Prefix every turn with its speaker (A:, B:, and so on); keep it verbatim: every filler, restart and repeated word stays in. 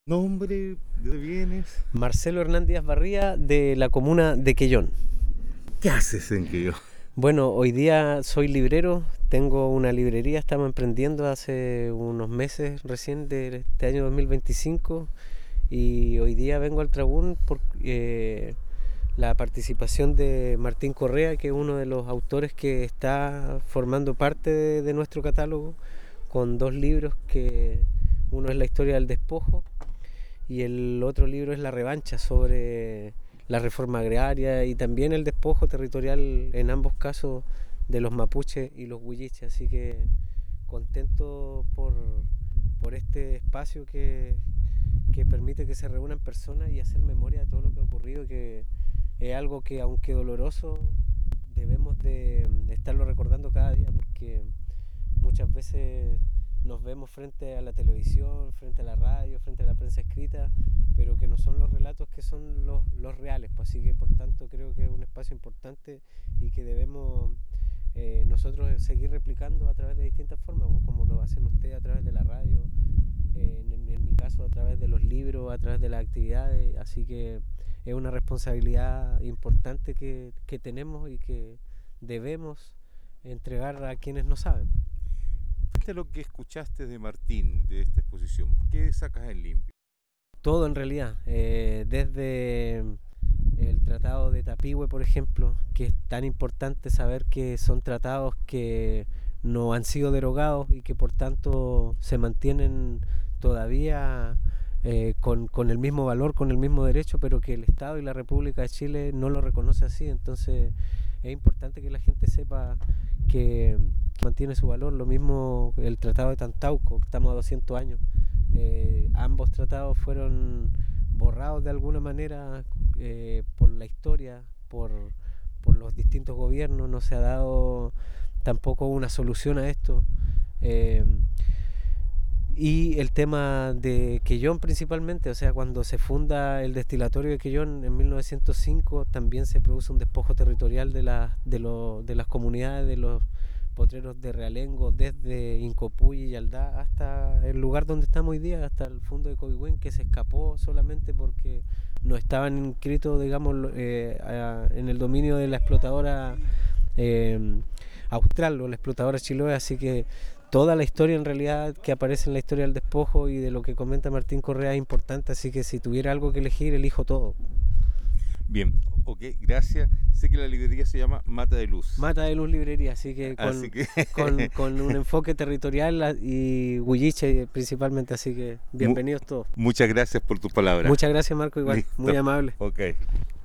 A: Nombre, ¿de dónde vienes?
B: Marcelo Hernández Barría, de la comuna de Quellón.
A: ¿Qué haces en Quellón?
B: Bueno, hoy día soy librero, tengo una librería, estamos emprendiendo hace unos meses recién de este año dos mil veinticinco y hoy día vengo al Trabún por eh, la participación de Martín Correa, que es uno de los autores que está formando parte de, de nuestro catálogo, con dos libros, que uno es La historia del despojo y el otro libro es La revancha, sobre la reforma agraria y también el despojo territorial, en ambos casos, de los mapuches y los huilliches. Así que contento por, por este espacio que, que permite que se reúnan personas y hacer memoria de todo lo que ha ocurrido, que es algo que, aunque doloroso, debemos de, de estarlo recordando cada día, porque muchas veces nos vemos frente a la televisión, frente a la radio, frente a la prensa escrita, pero que no son los relatos que son los, los reales. Pues así que, por tanto, creo que es un espacio importante y que debemos eh, nosotros seguir replicando a través de distintas formas, pues, como lo hacen ustedes a través de la radio, eh, en, en mi caso a través de los libros, a través de las actividades. Así que es una responsabilidad importante que, que tenemos y que debemos entregar a quienes no saben.
A: Frente a lo que escuchaste de Martín, de esta exposición, ¿qué sacas en limpio?
B: Todo, en realidad, eh, desde el tratado de Tapigüe, por ejemplo, que es tan importante saber que son tratados que no han sido derogados y que por tanto se mantienen todavía eh, con, con el mismo valor, con el mismo derecho, pero que el Estado y la República de Chile no lo reconoce así. Entonces es importante que la gente sepa que mantiene su valor. Lo mismo el Tratado de Tantauco, estamos a doscientos años. Eh, ambos tratados fueron borrados de alguna manera eh, por la historia, por, por los distintos gobiernos. No se ha dado tampoco una solución a esto. Eh, y el tema de Quellón principalmente, o sea, cuando se funda el destilatorio de Quellón en mil novecientos cinco, también se produce un despojo territorial de, la, de, lo, de las comunidades, de los potreros de Realengo, desde Incopuy y Yaldá hasta el lugar donde estamos hoy día, hasta el fondo de Coihuén, que se escapó solamente porque no estaban inscritos, digamos, eh, a, en el dominio de la explotadora eh, austral o la explotadora Chiloé. Así que toda la historia, en realidad, que aparece en la historia del despojo y de lo que comenta Martín Correa es importante, así que si tuviera algo que elegir, elijo todo.
A: Bien, ok, gracias. Sé que la librería se llama Mata de Luz.
B: Mata de Luz Librería, así que con,
A: así que...
B: con, con un enfoque territorial y huilliche principalmente, así que bienvenidos todos.
A: Muchas gracias por tus palabras.
B: Muchas gracias, Marco, igual. Listo. Muy amable.
A: Ok.